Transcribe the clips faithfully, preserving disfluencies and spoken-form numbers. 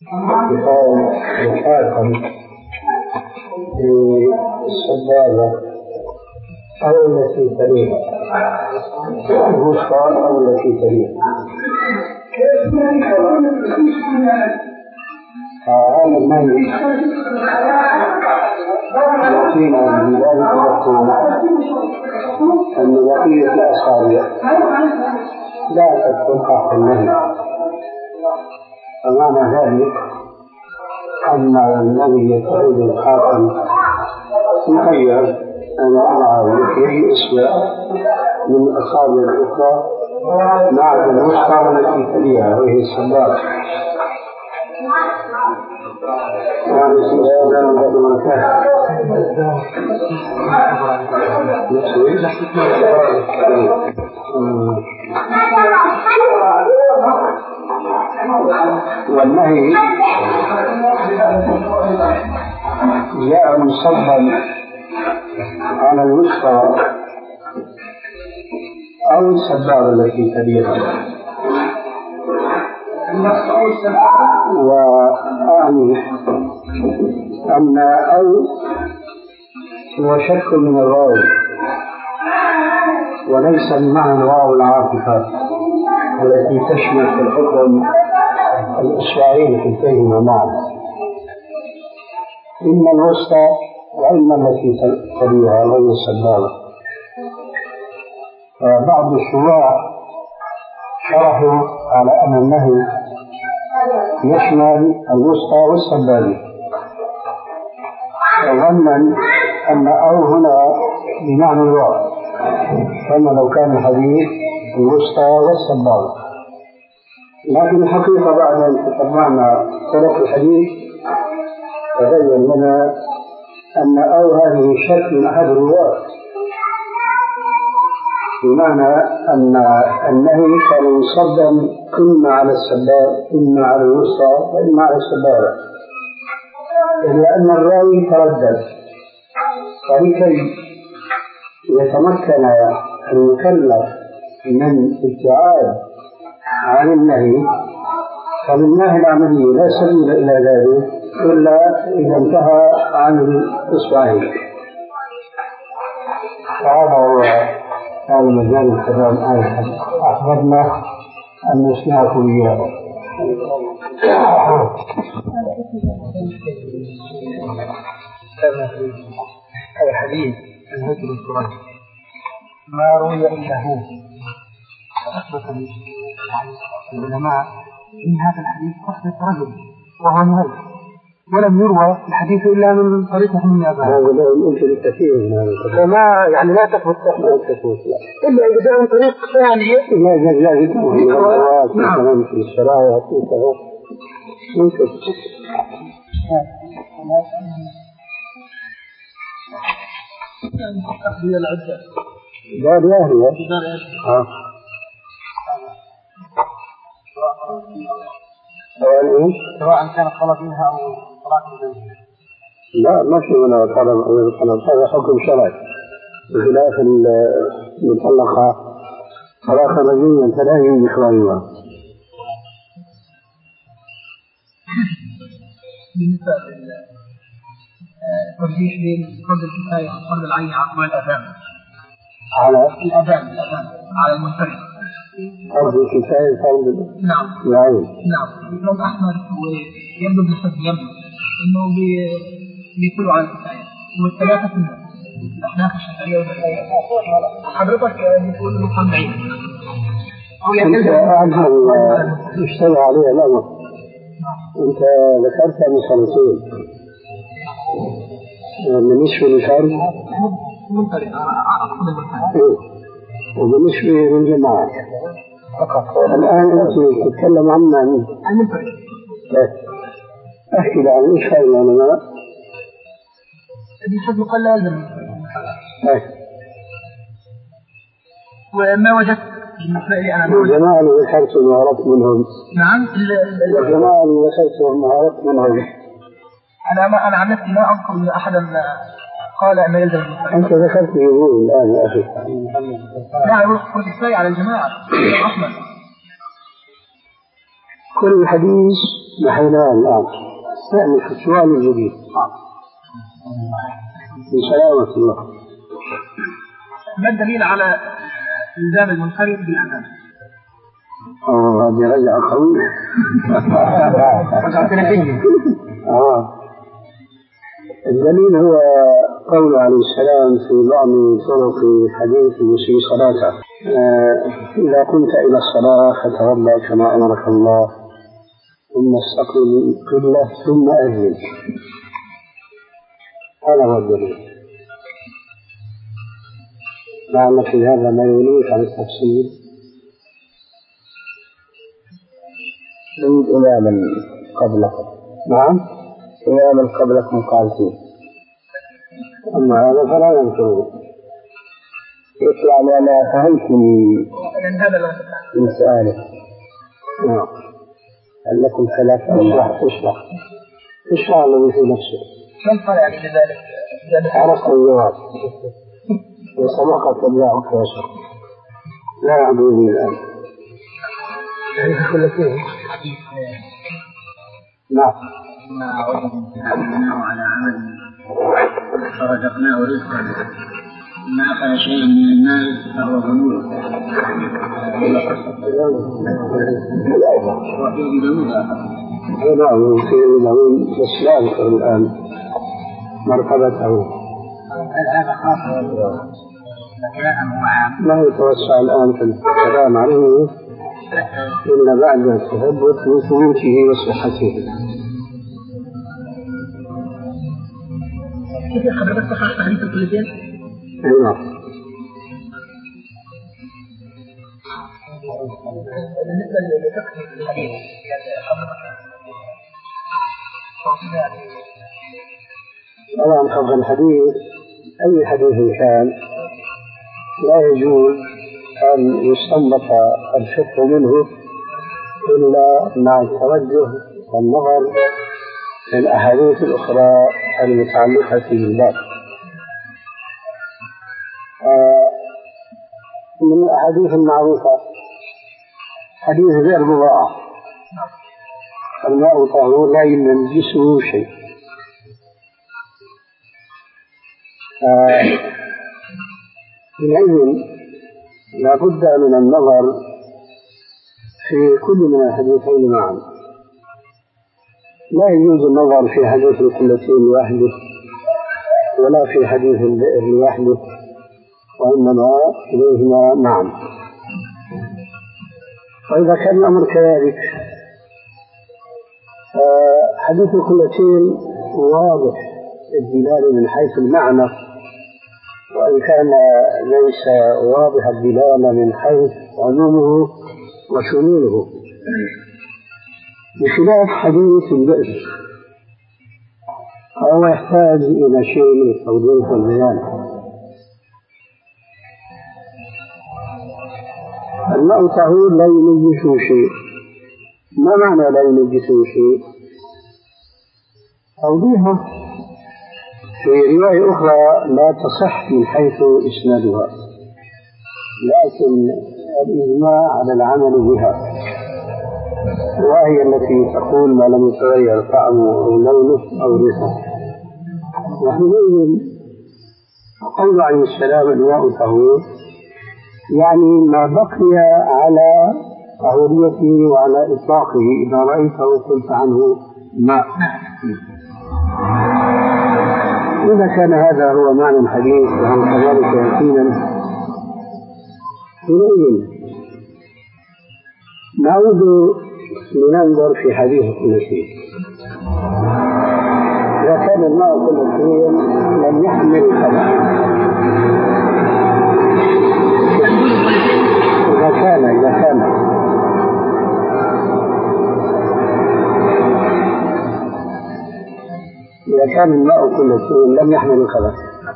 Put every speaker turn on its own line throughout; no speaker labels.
الحاكم في السبابة أو التي تليها الوسطى أو التي تليها. هذا النهي يأتينا من ذلك يقول أن بقية الأصابع لا تدخل تحت النهي، فمعنى ذلك أن الذي يتعود الحاكم مخير أن يضع لحيه أسوأ من الأصابع الأخرى مع الوسطى والتي تليها وهي السبابة. يعني سيدنا بعد ما كان والنهي جاء مصبا على الوسطى أو السبابة التي تليها، وأعني أن أو هو شك من الواو وليس بمعنى الواو العاطفة التي تشمل في الحكم الإصبعين كلتيهما معا، إما الوسطى وإما التي تليها وهي السبابة. بعض الشراح شرحوا على أن النهي يشمل الوسطى والسبابة، وظنا أن أو هنا بمعنى الواو، كما لو كان الحديث الوسطى والسبابة. لكن الحقيقة بعد أن تتبعنا طرق الحديث تبين لنا أن أو هذه شك من أحد الرواة، بمعنى أن النهي كان مصدًا إما على السبابة إما على الوسطى وإما على السبابة، لأن الراوي تردد، ولكي يتمكن المكلف من ابتعاد عن النهي فللنهي العملي لا سبيل إلى ذلك إلا إذا انتهى عن الإصبعين. فهذا هو هذا مجال الكلام آية أخبرنا أن نسمعه إياه.
الحديث الهجر القرآن ما روي إلا هو، فأثبت العلماء إن هذا الحديث أثبت رجل وهو مهجر، ولم يروى الحديث إلا من طريق محمد أبا.
هذا لا يمكن التفسير من هذا،
فما يعني لا تثبت إلا إذا جاء من طريق ثاني.
لا إذا جاء من الروايات مثلا في الشرايع وكذا ممكن.
تقضي العدة.
لا لا هي. آه.
سواء كان الطلب منها أو طلاق منها.
لا ما في ولا طلب أو طلب، هذا حكم شرعي بخلاف المطلقة طلاقا رجعيا فلا ينجح والدها.
بالنسبة للترجيح بين فرض الكفاية وفرض العين على الأذان
على
الأذان الأذان على المنفرد
فرض الكفاية فرض
نعم
العين
نعم. الإمام أحمد ويبدو بالحد يبدو إنه بيقولوا على الكفاية والثلاثة من الأحناف الشافعية والمالكية. حضرتك بتقول إنه فرض عين أو
أنت أعجب اشتغل عليها الأمر. أنت ذكرت مسألتين بالنسبة للفرد
منفرد أقصد المنفرد
وبالنسبة للجماعة فقط. الآن أنت تتكلم عنا
المنفرد.
أحكي لعن إيش هاي العلماء؟
الحد قال لا يلزم وما وجدت المسائل أنا
الجماعة اللي ذكرت وهربت منهم.
نعم
الجماعة اللي ذكرت وهربت منهم.
أنا ما أنا عن نفسي ما أذكر أن أحدا قال أن يلزم المسائل.
أنت ذكرت يقول الآن يا أخي.
لا يقول الكفاية على الجماعة.
كل حديث نحيناه الآن استأنف السؤال الجديد بسلامة الله.
ما الدليل على إلزام المنفرد بالأمام؟
أوه هذه رجعة قوية. آه الدليل هو قول عليه السلام في بعض طرق حديث المسيء صلاته آه إذا قمت إلى الصلاة فتوضأ كما أمرك الله ثم استقبل القبلة ثم أذن. هذا هو الدليل. لعل في هذا ما يغنيك عن التفصيل.
يريد إماما قبلك.
نعم
إماما قبلكم قال فيه.
أما هذا فلا يمكن.
يعني أنا فهمت من سؤالك.
نعم.
هل لكم ثلاث
اشرح اشرح اشرح الذي في نفسه.
ما الفرق يعني بذلك؟
عرفت الجواب وسبقت تبلعك يا شيخ. لا يعبدني الآن.
كل شيء.
نعم.
ما وجدناه على عمل فرزقناه رزقا ما أخذ شيء من المال فهو غنور. وفيه دليل آخر.
نعم فيه دليل بس لا أذكر الآن مرتبته.
هذا خاص
لا يتوسع الآن في الكلام عليه إلا بعد التثبت من ثبوته وصحته.
كيف حضرتك تخصص تحديث الكليتين؟
نعم.
بالنسبة لفقه الحديث
طبعا فقه الحديث أي حديث كان لا يجوز أن يستنبط الفقه منه إلا مع التوجه والنظر في الأحاديث الأخرى المتعلقة بالباب. من الأحاديث المعروفة حديث غير مضاعف الماء طهور لا ينجسه شيء. حينئذ لا بد من النظر في كل من الحديثين معا. لا يجوز النظر في حديث القلتين لوحده ولا في حديث البئر لوحده وإنما إليهما معا. وإذا كان الأمر كذلك حديث القلتين واضح الدلالة من حيث المعنى وإن كان ليس واضح الدلالة من حيث عمومه وشموله بخلاف حديث البئر فهو يحتاج إلى شيء من التوضيح والبيان. الماء طهور لا ينجسه شيء. ما معنى لا ينجسه شيء؟ توضيحه في رواية أخرى لا تصح من حيث إسنادها لكن الإجماع على العمل بها وهي التي تقول ما لم يتغير طعمه أو لونه أو ريحه. وحينئذ قول عليه السلام الماء طهور يعني ما بقي على طهوريته وعلى إطلاقه إذا رأيته قلت عنه ماء. إذا كان هذا هو معنى الحديث وهو كذلك يقينا حينئذ نعود لننظر في حديث كل شيء. إذا كان الماء كل شيء لم يحمل الخبث. إذا كان إذا كان إذا كان الماء كل شيء لم يحمل الخبث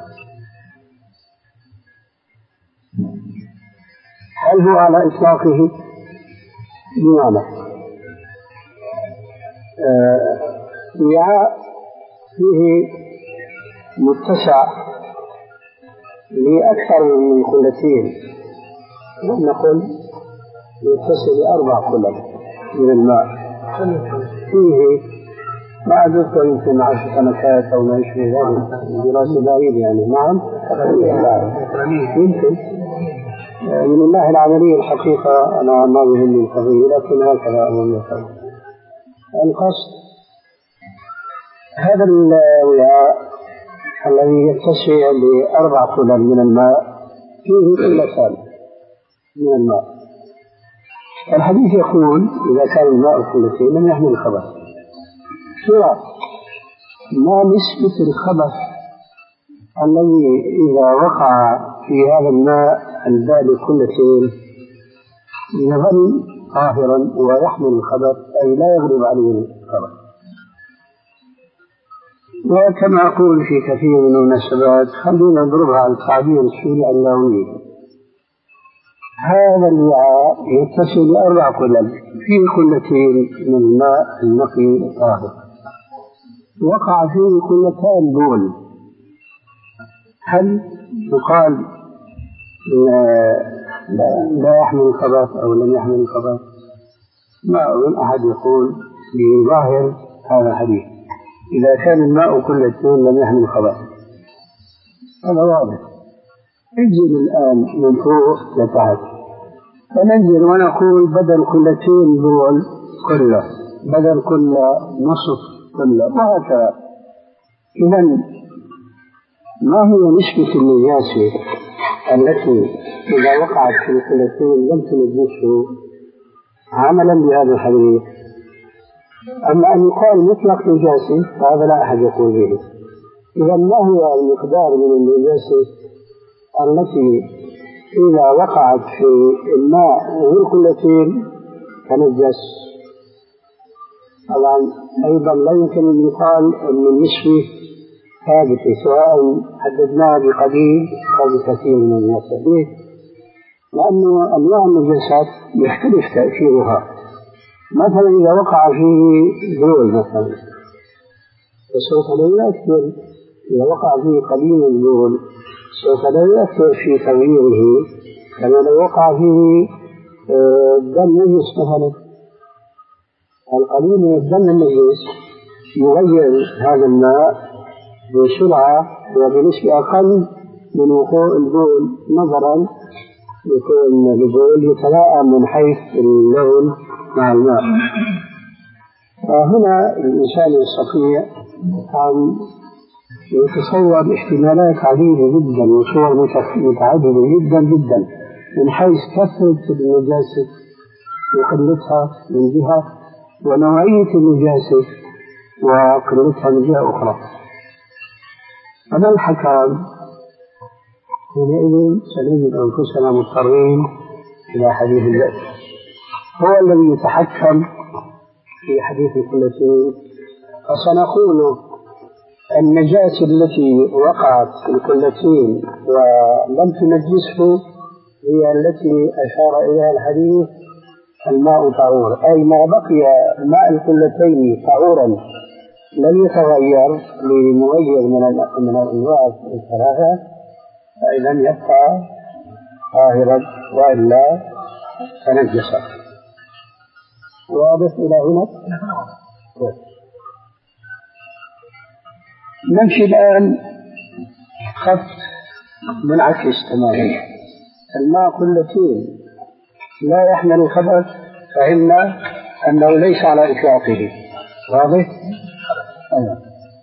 هل هو على إطلاقه؟ بمعنى وعاء فيه متسع لأكثر من قلتين نقول يتصل بأربع قلل من الماء فيه ما أذكر يمكن عشر سنوات أو ما يشبه ذلك، دراسة بعيدة يعني. نعم يمكن من الله العملية الحقيقة أنا ما بهم القضية، لكن هكذا أمام يفعل. القصد هذا الوعاء الذي يتسع لأربع قلل من الماء فيه قلتان من الماء. الحديث يقول إذا كان الماء قلتين لم يحمل الخبث. سؤال: ما نسبة الخبث الذي إذا وقع في هذا الماء البالغ قلتين يظل طاهرا ويحمل الخبث أي لا يغلب عليه الخبث؟ وكما أقول في كثير من المناسبات خلينا نضربها على التعبير السوري اللغوي. هذا الوعاء يتصل بأربع قلل فيه قلتين من الماء النقي الطاهر، وقع فيه قلتان بول، هل يقال لا, لا, لا يحمل الخبث أو لم يحمل الخبث؟ ما أظن أحد يقول بظاهر هذا الحديث إذا كان الماء قلتين لم يحمل الخبث. هذا واضح. انزل الآن من فوق لتحت، فننزل ونقول بدل قلتين بول قلة، بدل كل نصف قلة، وهكذا. إذن ما هي نسبة النجاسة التي إذا وقعت في القلتين لم تنجسه عملا بهذا الحديث؟ أما أن يقال مطلق نجاسة فهذا لا أحد يقول به. إذا ما هو المقدار من النجاسة التي إذا وقعت في الماء والقلتين تنجس؟ طبعا أيضا لا يمكن أن يقال أن النسبة ثابتة سواء حددناها بقليل أو بكثير من النجاسة، لأن أنواع النجاسات يختلف تأثيرها. مثلا إذا وقع فيه بول مثلا فسوف لا يؤثر، إذا وقع فيه قليل البول سوف لا يؤثر في تغييره كما لو وقع فيه دم نجس مثلا. القليل من الدم النجس يغير هذا الماء بسرعة وبنسبة أقل من وقوع البول، نظرا لكون البول يتلائم من حيث اللون مع الماء. فهنا الإنسان يستطيع أن يتصور احتمالات عديدة جدا وصور متعددة جدا جدا من حيث كثرة النجاسة وقلتها من جهة، ونوعية النجاسة وقلتها من جهة أخرى. أما الحكام حينئذ سنجد أنفسنا مضطرين إلى حديث البئر، هو الذي يتحكم في حديث القلتين. فسنقول النجاسة التي وقعت في القلتين ولم تنجسه هي التي أشار إليها الحديث الماء طهور، أي ما بقي ماء القلتين طهورا لم يتغير لمغير من الأنواع الثلاثة فإذا يبقى طاهرا وإلا تنجس. واضح إلى هنا؟ نمشي الآن خط منعكس تماما. الماء قلتين لا يحمل الخبث، فهمنا أنه ليس على إطلاقه. واضح؟ أيوة.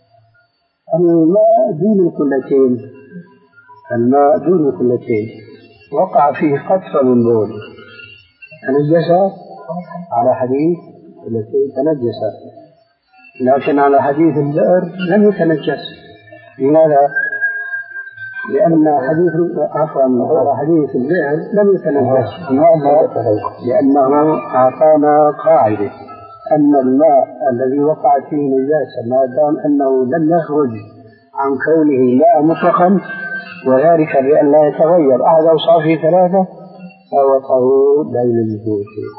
الماء دون القلتين، الماء دون القلتين وقع فيه قطرة من بول تنجس على حديث التي تنجس، لكن على حديث البئر لم يتنجس. لماذا؟ لأن حديث عفوا على حديث البئر لم يتنجس. لماذا؟ لأنه أعطانا قاعدة أن الماء الذي وقع فيه نجاسة ما دام أنه لم يخرج عن كونه ماء مطلقا، وذلك بأن لا يتغير أحد أوصافه ثلاثة، فهو طهور لا ينجسه شيء.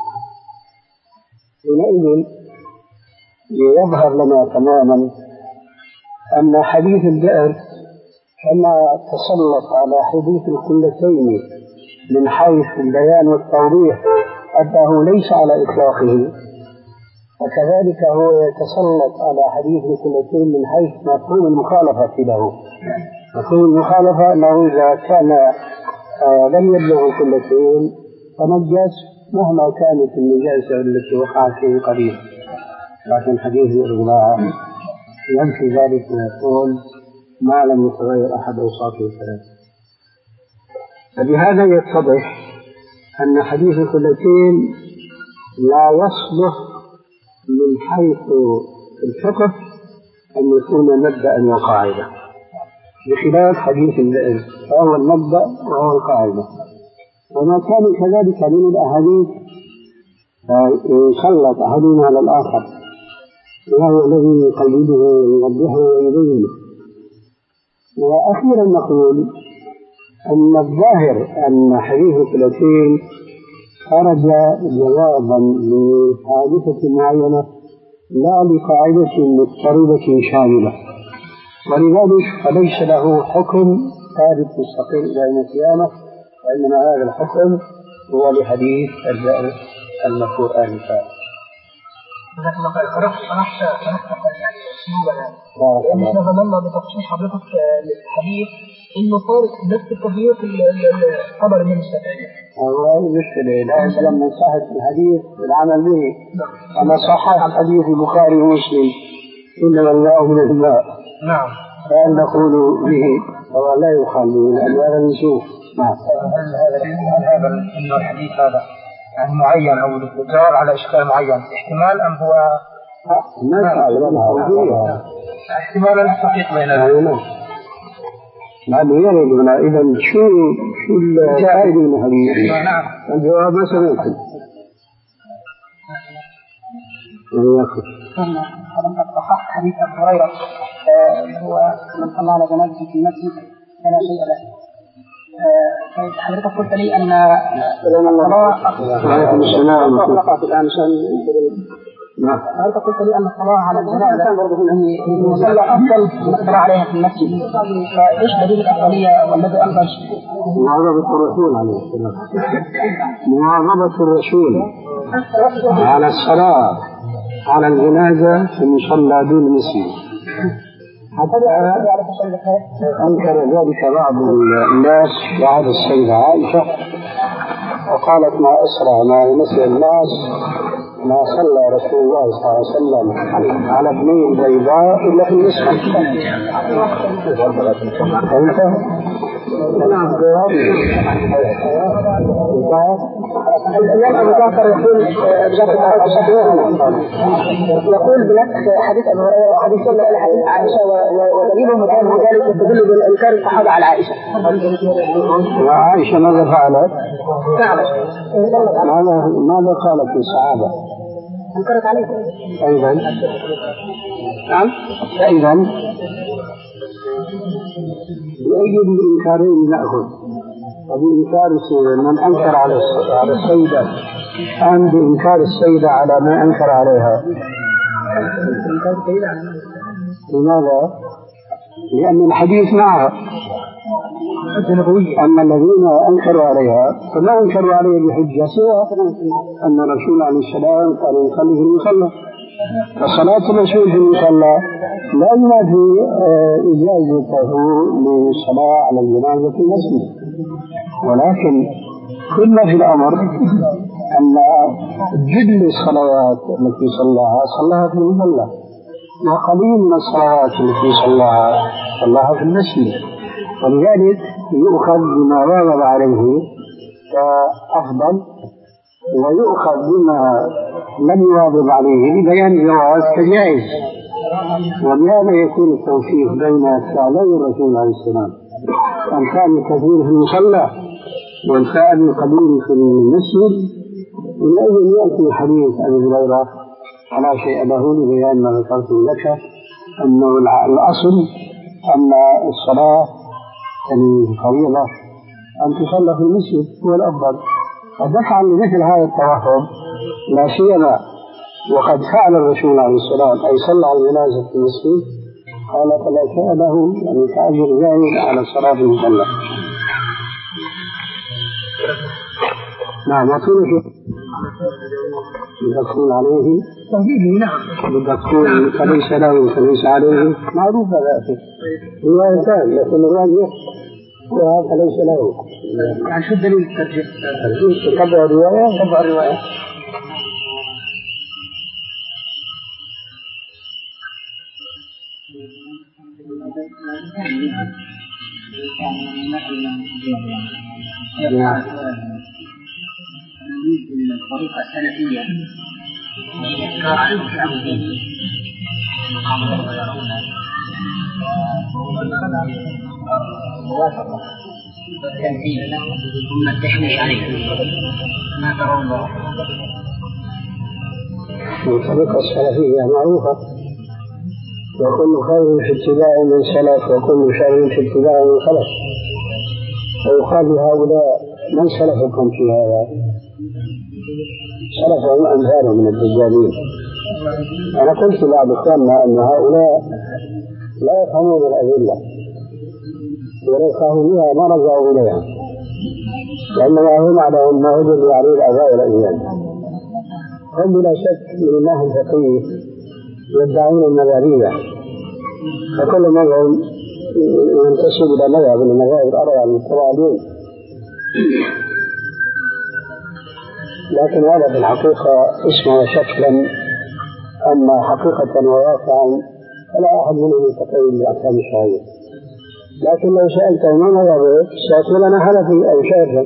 حينئذ يظهر لنا تماما أن حديث البئر كما تسلط على حديث القلتين من حيث البيان والتوضيح أنه ليس على إطلاقه، وكذلك هو يتسلط على حديث القلتين من حيث مفهوم المخالفة له. مفهوم المخالفة أنه إذا كان آه لم يبلغ القلتين فنجس مهما كانت النجاسة التي وقعت فيه قليلا، لكن حديث الإرضاع ينفي ذلك ويقول ما لم يتغير أحد أوصافه الثلاثة. فبهذا يتضح أن حديث القلتين لا يصلح من حيث الفقه أن يكون مبدأ وقاعدة، بخلاف حديث البئر فهو المبدأ وهو القاعدة. وما كان كذلك من الأحاديث يسلط أحدنا على الآخر وهو الذي يقيده ويوضحه ويبينه. وأخيرا نقول أن الظاهر أن حديث القلتين خرج جوابا لحادثة معينة لا لقاعدة مضطردة شاملة، ولذلك فليس له حكم ثابت مستقل إلى يوم القيامة، وإنما هذا الحكم هو لحديث البئر المذكور آنفا.
جزاك الله خير. فرحت فرحت فرحت يعني اسلوبنا لان احنا ظننا بتصحيح حضرتك للحديث انه صار نفس التغيير في الخبر من الشافعيه.
والله المشكله لا لما صحت الحديث العمل به، اما صحح الحديث البخاري ومسلم انما الماء من الماء.
نعم.
فان نقول به هو لا يقال به لان هذا نشوف. نعم.
هل هذا هذا انه الحديث هذا يعني معين أو الجواب على إشكال معين احتمال أم هو
ما نعلم
احتمال الحقيقة بيننا
لأنه يريد هنا إذا شو شو الفائدة من هذه؟
نعم.
الجواب ما سمعت. وياكل.
حضرتك صححت حديث أبي هريرة هو من صلى على جنازة في المسجد فلا شيء له. حضرتك قلت لي أن حضرتك قلت لي أن الصلاة على الجنازة المصلى أفضل من الصلاة عليها في المسجد، فإيش دليل الأفضلية والذي أفضل؟
مواظبة الرسول عليه السلام، مواظبة الرسول على الصلاة على الجنازة في المصلى دون المسجد. حتى أنكر ذلك بعض الناس بعد السيدة عائشة وقالت ما أسرع ما يمثل الناس ما صلى رسول الله صلى الله عليه وسلم على ابني البيضاء إلا في المسجد. فهمت؟ نعم.
الإمام أبو جعفر يقول يقول بنفس حديث أبو هريرة وحديث حديث عائشة ودليله كان ذلك يستدل بالإنكار الصحابة على عائشة.
وعائشة ماذا فعلت؟ ماذا ماذا قالت للصحابة؟
أنكرت عليكم.
أيضا. نعم. أيضا. بأي الإنكارين نأخذ؟ وبإنكار من أنكر على على السيدة أم بإنكار السيدة على ما أنكر عليها؟ لماذا؟ لأن الحديث معها أما الذين أنكروا عليها فما أنكروا عليها بحجة سوى أن الرسول عليه السلام قال يصلي في المصلى، فصلاة الرسول في المصلى لا ينافي إجازته للصلاة على الجنازة في المسجد، ولكن كل في الأمر أن جل الصلوات التي صلاها صلاها في المصلى، وقليل من الصلوات التي صلاها صلاها في المسجد، ولذلك يؤخذ بما واظب عليه كأفضل ويؤخذ بما لم يواظب عليه لبيان جواز كجائز. وبهذا يكون التوفيق بين فعلي الرسول عليه السلام، أن كان الكثير في المصلى والفعل القليل في المسجد. ولأجل يأتي حديث أبي هريرة ولا شيء له لبيان ما ذكرت لك أنه الأصل أن الصلاة الفريضة أن تصلى في المسجد هو الأفضل. ودفعا لمثل هذا التوهم لا سيما وقد فعل الرسول عليه السلام أي صلى على الجنازة في المسجد قال فلا شيء له يعني كأجر زائد على الصلاة المصلى. نعم. يدخلون عليه
تهديده نعم
يدخلون فليس له فليس عليه معروف هذا روايتان لكن الرواية وهذا فليس له
يعني شو الدليل الترجيح؟
تتبع الرواية
تتبع الرواية
الطريقة السلفية ثم التشويش عليه ما ترون
الطريقة السلفية معروفة وكل خير في اتباع من سلف وكل شر في اتباع من خلف ويقال لهؤلاء من سلفكم في هذا؟ سلفهم أمثال من الدجالين. أنا قلت لبعض إخواننا أن هؤلاء لا يفهمون الأدلة ولا يفهمونها ما رجعوا إليها لأنما هم على ما وجدوا عليه الآباء والأجداد. هم بلا شك من الناحية الفقهية يدعون النظرية فكل منهم ينتسب إلى مذهب من المذاهب الأربعة المتبعة اليوم، لكن هذا في الحقيقة اسمه شكلا أما حقيقة وواقعا فلا أحد منهم يتقيم بأحكام الشرعية. لكن لو سألته ما مذهبه سيقول أنا حنفي أو شافعي.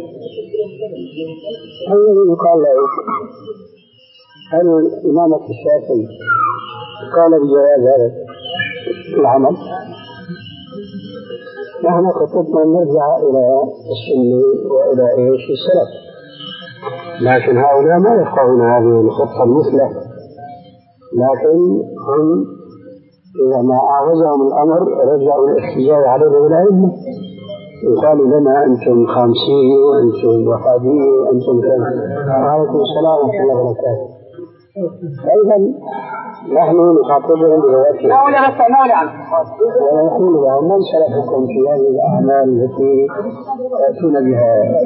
هل يقال له هل إمامة الشافعي قال بجواز هذا العمل؟ نحن خطتنا نرجع إلى السنة وإلى إيش السلف، لكن هؤلاء ما يفقهون هذه الخطة المثلى، لكن هم إذا ما أعوزهم الأمر رجعوا الاحتجاج عليه بالعلم. يقال لنا أنتم خامسية وأنتم وحادية وأنتم كذا. وعليكم السلام ورحمة الله وبركاته. أيضا نحن نخاطبهم بذاتنا ونقول لهم من سلفكم في هذه الأعمال التي تأتون بها.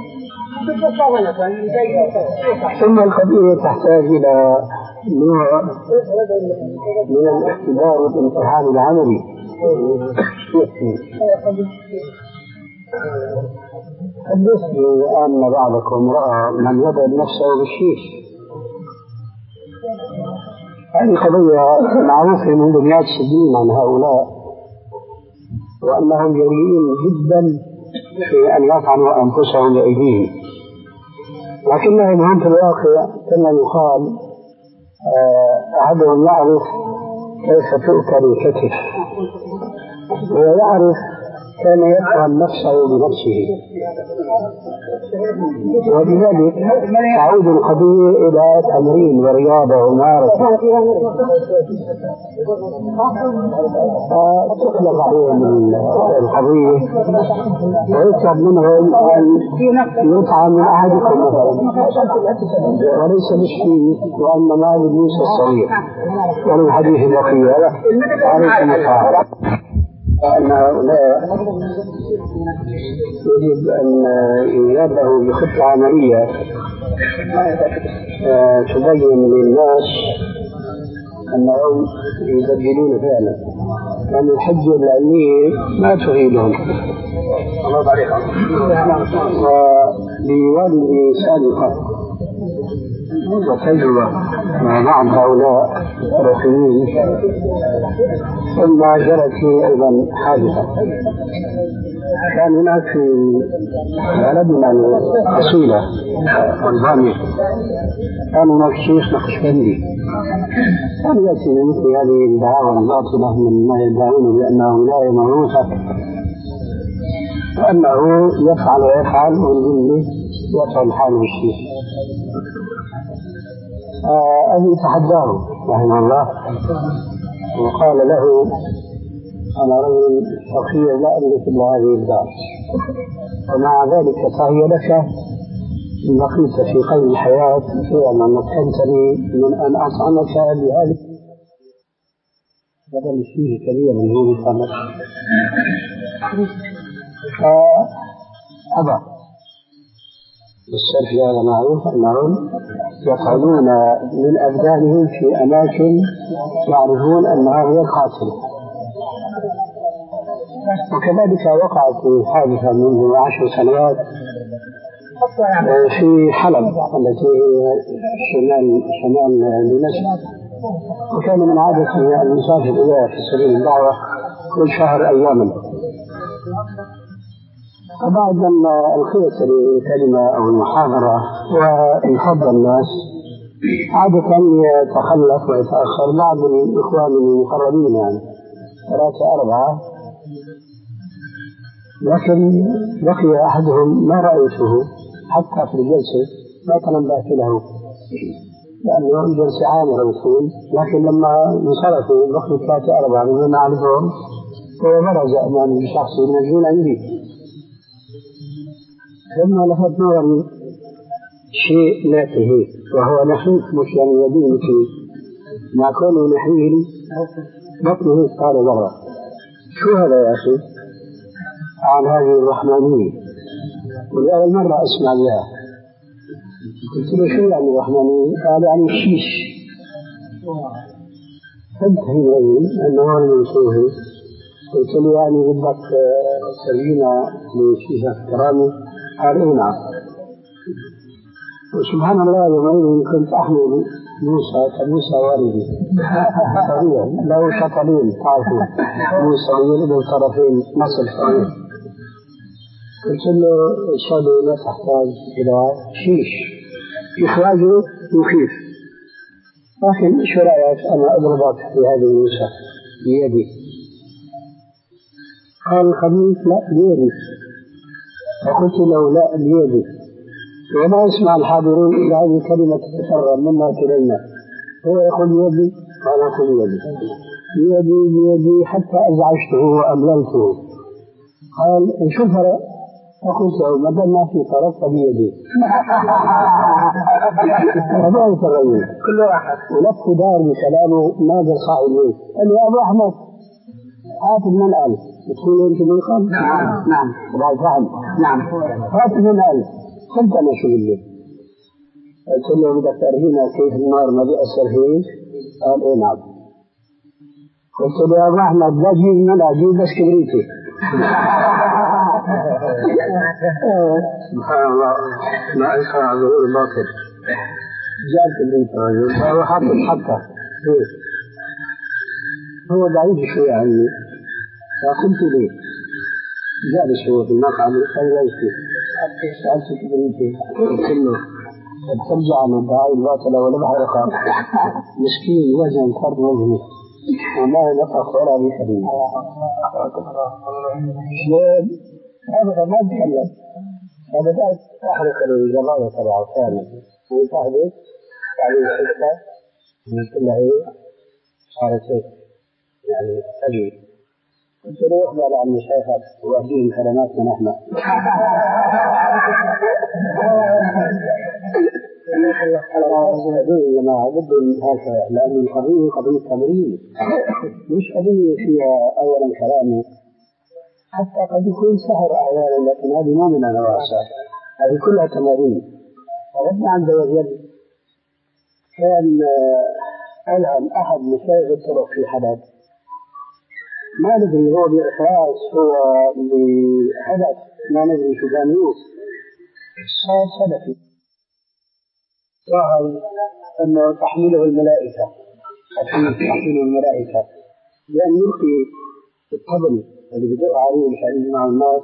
ثم القضية تحتاج إلى نوع من الاختبار والامتحان العملي. حدثني أن بعضكم رأى من يضرب نفسه بالشيش. هذه قضية معروفة منذ مئات السنين عن هؤلاء وأنهم جريئين جدا في أن يطعنوا أنفسهم بأيديهم، لكنهم هم في الواقع كما يقال أحدهم يعرف كيف تؤكل الكتف ويعرف كان يطعن نفسه بنفسه، وبذلك تعود القضية إلى تمرين ورياضة وممارسة فتخلق عليهم القضية ويطلب منهم أن يطعن من أحدكم مثلا وليس بالشيء وإنما بالموسى الصغير ومن حديث البقية عليكم السلام. أن هؤلاء يجب أن يجاب له بخطة عملية تبين للناس أنهم يبدلون فعلا، لأن الحجة العلمية ما تفيدهم. ولوالد سابقا وتجربة مع بعض هؤلاء الرسولين ثم جرت فيه أيضا حادثة. كان هناك في بلدنا الأصيلة ألبانيا كان هناك شيخ نقشبندي كان يأتي مثل هذه الدعاوى الباطلة من ما يدعون بأنه ولاية موروثة وأنه يفعل ويفعل ويظن يفعل حاله الشيخ. أبي تحداه رحمه الله وقال له أنا رجل فقير لا أملك إلا هذه الدار، ومع ذلك فهي لك إن بقيت في قيد الحياة فعلا مكنتني من أن أطعمك بهذه بدل فيه كبير من هو الخمر. فأبى السلف هذا معروف أنهم يقعدون من أبدانهم في أماكن يعرفون أنها هي القاتلة. وكذلك وقعت حادثة منذ عشر سنوات في حلب التي هي شمال شمال دمشق، وكان من عادته أن يسافر إليها في سبيل الدعوة كل شهر أياما. وبعد ما ألقيت الكلمة أو المحاضرة وانفض الناس عادة يتخلف ويتأخر بعض الإخوان المقربين يعني ثلاثة أربعة، لكن بقي أحدهم ما رأيته حتى في الجلسة ما تنبهت له لأنه الجلسة عامرة بتكون، لكن لما انصرفوا بقي ثلاثة أربعة بدون ما أعرفهم وبرز أمامي شخص مجهول عندي. لما لفت نظري شيء ناتهي وهو نحيف مش يعني يدين فيه مع كونه نحيف بطنه قال برا. شو هذا يا أخي؟ عن هذه الرحمانية، ولأول مرة أسمع بها. قلت له شو يعني الرحمانية؟ قال يعني شيش. فانتهي إليه أنه هو المنصوصي. قلت له يعني بدك سجينة لشيشة كرامي؟ قال إيه نعم. وسبحان الله يومئذ كنت أحمل موسى كموسى والدي صغير له شطرين تعرفوا موسى يريد الطرفين نصل صغير. قلت له الشهادة لا تحتاج إلى شيش إخراجه مخيف، لكن شو رأيك أنا أضربك في هذه الموسى بيدي؟ قال الخبيث لا بيدي. فقلت له لا بيدي، وما يسمع الحاضرون إلا هذه الكلمة تتكرر منا كلنا. هو يقول بيدي قال أقول بيدي بيدي بيدي حتى أزعجته وأمللته. قال شو الفرق؟ فقلت له ما دام ما في فرق فبيدي. فما يتغير كل واحد ولف دار بكلامه ماذا صاحب ليه؟ قال له أبو أحمد هات من الألف بتقول أنت بالقلب؟ نعم نعم بعد فهم نعم هات من الألف. قلت أنا شو بالله؟ قلت له بدك ترهينا كيف النار ما بيأثر فيك؟ قال إيه نعم. قلت له يا أبو أحمد لا جيب من أجيب بس كبريتي. سبحان الله ما أشرع ظهور الباطل. جاب كبريت الرجل فهو حاطط حتى هو بعيد شوي عني. فقلت ليه جالس هو في المقعد قال لا يشتي سألت كبريتي قلت له ترجع عن الدعاء الباطلة ولا بحرقة مسكين وزن فرد وزنه وما نفق ولا بحرين. هذا ما تكلم هذا بدأت أحرق الجماعة تبعه ثاني وتحدث يعني الحكة من كل هي صارت يعني تجري. قلت له اخبر عن مشايخك وأهديهم كلماتنا نحن. يا جماعة بدهم هكذا لأن القضية قضية تمرين مش قضية فيها أولا كلامي، حتى قد يكون سحر أحيانا لكن هذه ما من أنواع السحر، هذه كلها تمارين. ربنا عز وجل كان ألهم أحد مشايخ الطرق في حدث ما ندري هو بإخلاص هو لحدث ما ندري شو كان يوصف صار سلفي ظهر أنه تحمله الملائكة تحمله الملائكة لأن يلقي الطبل اللي بدأ عليه الحديث مع الناس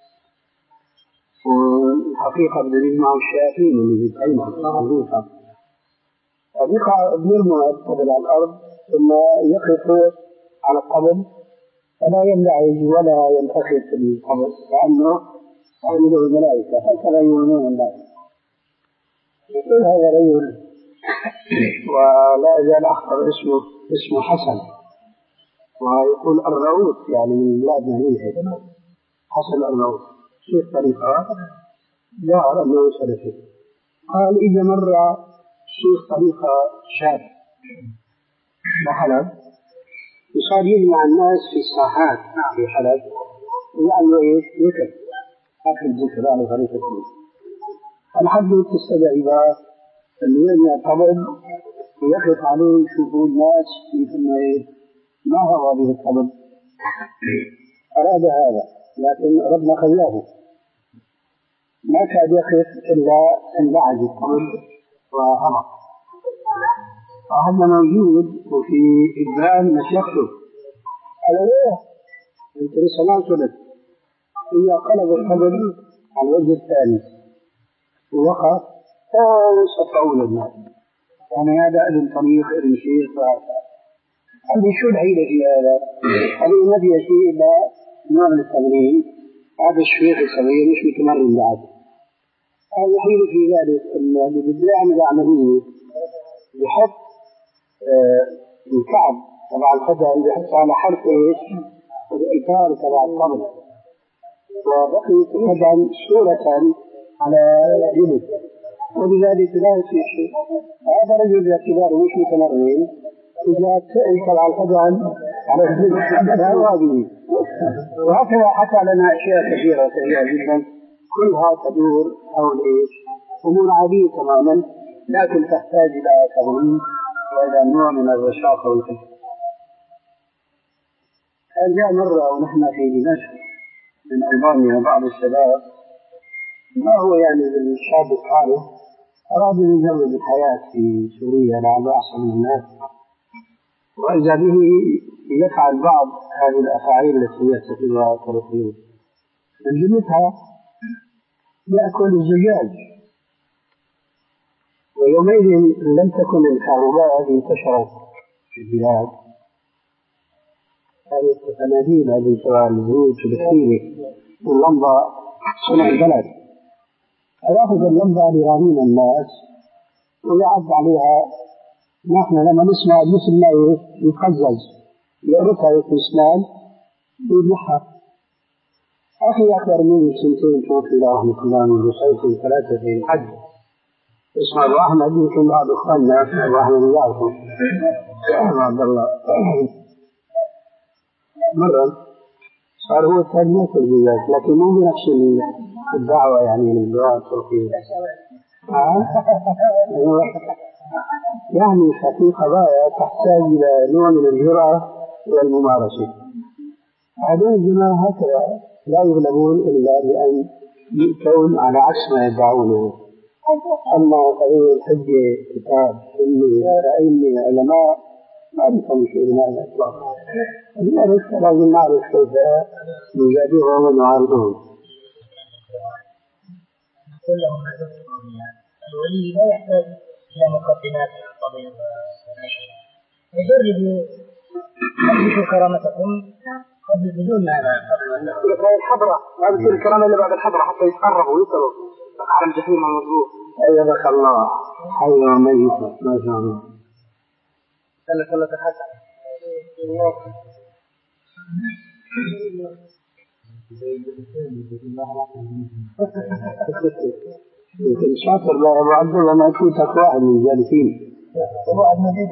والحقيقة بدأ مع الشياطين اللي بيتعينها معروفة فبيقع بيرموا الطبل على الأرض ثم يقف على الطبل فلا ينزعج ولا ينتخب الطبل لأنه تحمله الملائكة هكذا يؤمنون الناس. يقول هذا رجل ولا أزال أحفظ اسمه اسمه حسن ويقول الرؤوس يعني من بلادنا هي حسن الرؤوس شيخ طريقة ظهر أنه سلفي. قال إذا مر شيخ طريقة شاب بحلب وصار يجمع الناس في الساحات في حلب ويعملوا إيش؟ ذكر آخر ذكر على طريقة الحد تستدعي اللي يرمي الطبل ويخلط عليه يشوفوا الناس كيف ما هو به الطبل، أراد هذا لكن ربنا خلاه ما كاد يخف إلا انبعج الطبل وهرب. فهذا موجود وفي إبان مشيخته قال له أنت لسه ما وصلت، هي قلب الطبل على الوجه الثاني ووقف وصفعوا للناس. يعني هذا ابن طريق ابن شيخ قال لي شو الحيلة في هذا؟ قال لي ما في شيء إلا نوع من التمرين. هذا الشيخ الصغير مش متمرن بعد. قال الحيلة في ذلك اللي بده يعمل عملية يحط آه الكعب تبع القدم يحط على حرف ايش؟ الإطار تبع الطبل، وبقيت القدم صورة على جلد، ولذلك لا يصير شيء. هذا رجل باعتباره مش متمرن إذا تأثر على القدم على الجلد لا واجب. وهكذا حكى لنا أشياء كثيرة سيئة جدا كلها تدور حول إيش؟ أمور عادية تماما لكن تحتاج إلى تمرين وإلى نوع من الرشاقة والخفة. جاء مرة ونحن في دمشق من ألبانيا بعض الشباب ما هو يعني الشاب الصالح أراد أن يجرب الحياة في سوريا لعله أحسن من الناس، وإذا به يفعل بعض هذه الأفاعيل التي يتخذها الطرفيون. من جملتها يأكل الزجاج، ويومئذ لم تكن الكهرباء انتشرت في البلاد، هذه التناديل هذه سواء الزيوت والكثيرة واللمبة صنع البلد، فيأخذ اللمبة ليرامين الناس ويعد عليها. نحن لما نسمع مثل ما يقزز يقرفها يتسنال ويبلحها. أخي أكبر مني سنتين توفي إلى رحمة الله من سنتين ثلاثة في الحج اسمه أبو أحمد، يمكن بعض إخواننا أبو أحمد يعرفه أبو عبد الله. مرة صار هو الثاني يأكل الزجاج لكن مو بنفس الدعوة يعني للدعاء التوفيق. يعني في قضايا تحتاج إلى نوع من الجرأة والممارسة. هذول الجماعة هكذا لا يغلبون إلا بأن يؤتون على عكس ما يدعونه. أما قضية الحجة كتاب سنة أئمة علماء ما بيفهموا شيء من هذا إطلاقا. لذلك لازم نعرف كيف نجادلهم ونعارضهم.
كلهم الولي لا يحتاج إلى مقدمات الطبيب والنشر. يجربوا تثبتوا كرامتكم قبل بدون هذا
الحضرة، ما بتصير الكرامة إلا بعد الحضرة حتى يتقربوا ويصلوا على الجحيم الموضوع.
أيدك الله حي وميت ما شاء الله.
سلة سلة حسن
يمكن شاطر يا أبو عبد الله ما كنتك واحد من الجالسين.
أبو عبد المجيد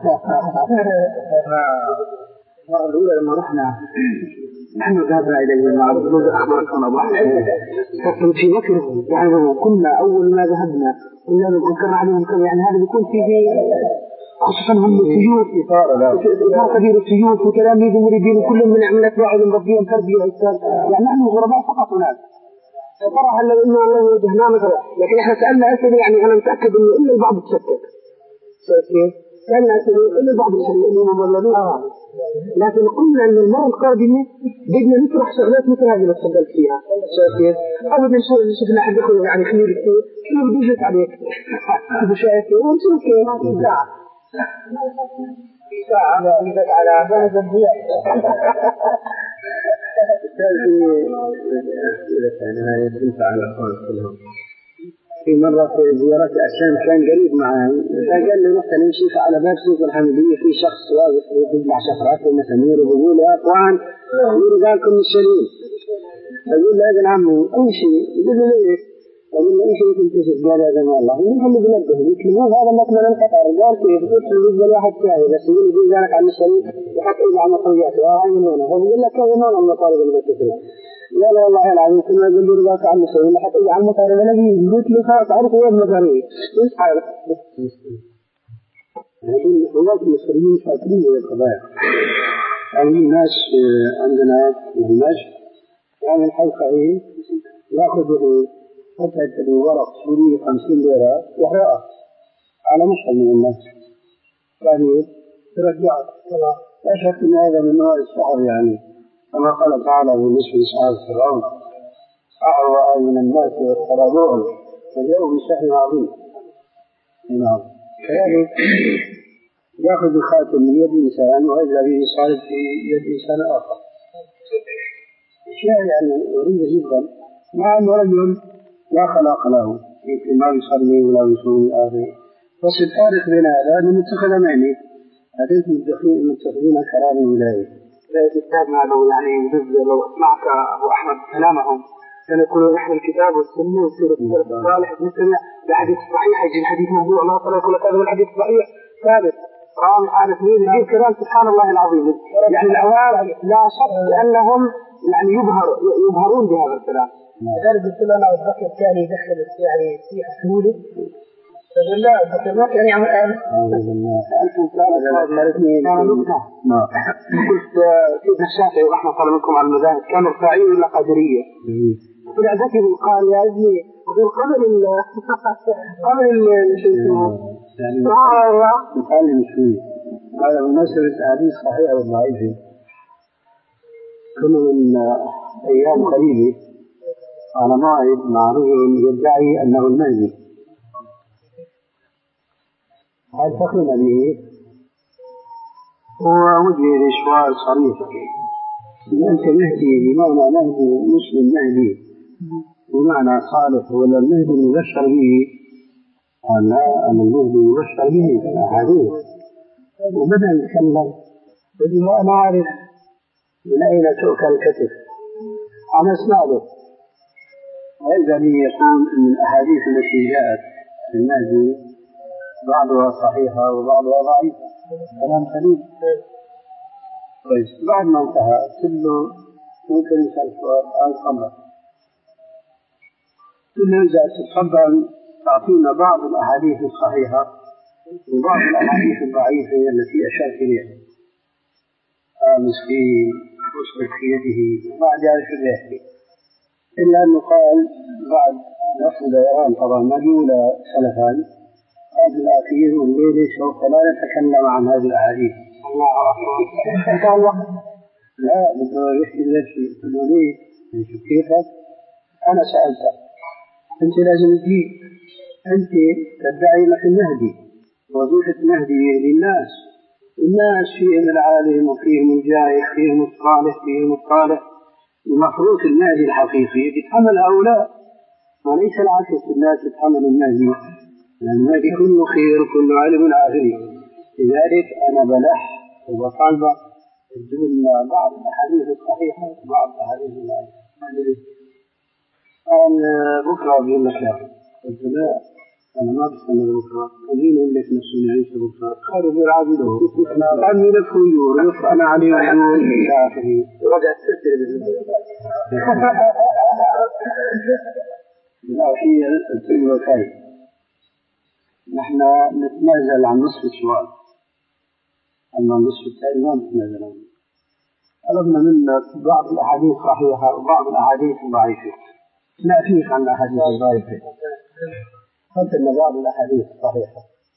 المرة الأولى لما رحنا نحن ذهبنا إلى المعرض منذ أخبركم أبو أحمد فكنت في ذكره يعني كنا أول ما ذهبنا قلنا نذكر عليهم كم يعني هذا بيكون فيه خصوصا هم السجود إطار كبير السجود وتلاميذ المريدين كلهم من عملة واحد مربيهم تربية وإسلام يعني نحن غرباء فقط هناك. ترى هل لو إنه الله وجهنا مثلا لكن إحنا سألنا أسئلة يعني أنا متأكد إنه إلا البعض تشكك سألنا أسئلة إلا البعض تشكك إنه مبلغين آه لكن قلنا إن المرة القادمة بدنا نطرح شغلات مثل هذه اللي تفضلت فيها شايفين أبدا شفنا حد يقول يعني خير كثير كيف بدي أجلس عليك شايفين ونشوف كيف ساعة ساعة أجلس على هذا الضياء
أنا ينفع على الأخوان كلهم. في مرة في زيارة الشام كان قريب معي فقال لي نحن نمشي على باب سوق الحمدية في شخص واقف يطلع شفرات ومسامير ويقول يا أخوان يقولوا قالكم الشريف. أقول له هذا عمو امشي. يقول له ليه؟ أقول له امشي تنتشف. قال هذا ما الله ومين اللي بنبه يكلمون هذا مكمل انقطع. قال كيف قلت له يقبل واحد ثاني بس يقول لي ذلك عن الشريف وحتى إذا عن مطلوباته آه عينونا فبقول لك كيف نوع من مطالب المتفرين لا لا والله العظيم كنا نقول له عن مسوي حتى على المطار بلاقي قلت له خلاص عرفوا وين مطاري ايش حالك؟ لكن هناك المصريين فاكرين القضايا. يعني ناس عندنا في دمشق يعمل حلقة ايه ياخذ قطعة الورق سوري خمسين ليرة يحرقها على مشهد من الناس بعدين ترجعها. لا شك ان هذا من نوع السحر يعني كما قال تعالى بالنسبة لأصحاب فرعون أعوى من الناس واختربوهم فجاءوا بسحر عظيم. نعم. كذلك يأخذ خاتم من يد إنسان وإذا به صارت في يد إنسان آخر. أشياء يعني غريبة جدا مع أن رجل لا خلاق له يمكن ما بيصلي ولا بيصوم آخر بس الفارق بين هذا أنه متخذ معني هذين متخذين كرام ولاية.
أستاذنا لو يعني لو أسمعك أبو أحمد كلامهم كان يقولون نحن الكتاب والسنة والسيرة الصالح نستمع بحديث صحيح يجي الحديث موضوع الله تعالى يقول لك هذا الحديث صحيح ثابت قام حالة مين يجيب كلام سبحان الله العظيم. يعني العوام لا شك أنهم يعني يبهر يبهرون بهذا الكلام.
لذلك قلت له أنا أتذكر كان يدخل يعني في سهولة فقال لا أتذكر ما كان يعمل أهل
قلت سيدنا الشافعي رحمة الله منكم على المذاهب كان رفاعي ولا قادرية طلع ذكي قال يا ابني يقول قبل ال قبل ال شو اسمه
نتعلم شوي. هذا بالنسبة للأحاديث صحيحة وضعيفة كنا من أيام قريبة على موعد مع رجل يدعي أنه المهدي. هل فخرنا به؟ هو وجه لسؤال صريح أنت مهدي بمعنى مهدي مسلم مهدي بمعنى صالح ولا المهدي المبشر به؟ أنا أنا المهدي المبشر به حديث وبدأ يتكلم بدي ما نعرف من أين تؤكل الكتف أنا أسمع له وإذا لي يقول أن الأحاديث التي جاءت في المهدي بعضها صحيحة وبعضها ضعيفة كلام سليم. طيب بعد ما انتهى كله ممكن يسأل سؤال عن خبر كله إذا تتفضل تعطينا بعض الأحاديث الصحيحة وبعض الأحاديث الضعيفة التي أشرت إليها مسكين أسقط في يده بعد ذلك الرحلة إلا أنه قال بعد نفس دوران طبعا مجولة سلفا هذا الأخير والليلة سوف لا نتكلم عن هذه الأحاديث. الله أكبر. لا بده يحكي ذا الشيء قالوا ليه كيفك أنا سألتك أنت لازم تجيب أنت تدعي لك المهدي وظيفة المهدي للناس الناس فيهم العالم وفيهم الجاهل فيهم الصالح فيهم الصالح المفروض المهدي الحقيقي يتحمل هؤلاء وليس العكس الناس يتحمل المهدي لأن المهدي كله خير وكله علم الآخرين. لذلك أنا بلح وبطالب تجيبنا بعض الأحاديث الصحيحة وبعض الأحاديث الضعيفة. قال بكرة بيقول لك يا قلت لا أنا ما بستنى بكرة خليني أملك نفسي نعيش بكرة خارج العادي له قال لي لك ويور أنا عليه ويور إلى آخره رجعت تسير بالأخير الكلمة خير. نحن نتنازل عن نصف السؤال أما النصف الثاني ما نتنازل عنه. طلبنا منك بعض الأحاديث صحيحة وبعض الأحاديث ضعيفة نأتيك عن الأحاديث الضعيفة قلت لنا بعض الأحاديث صحيحة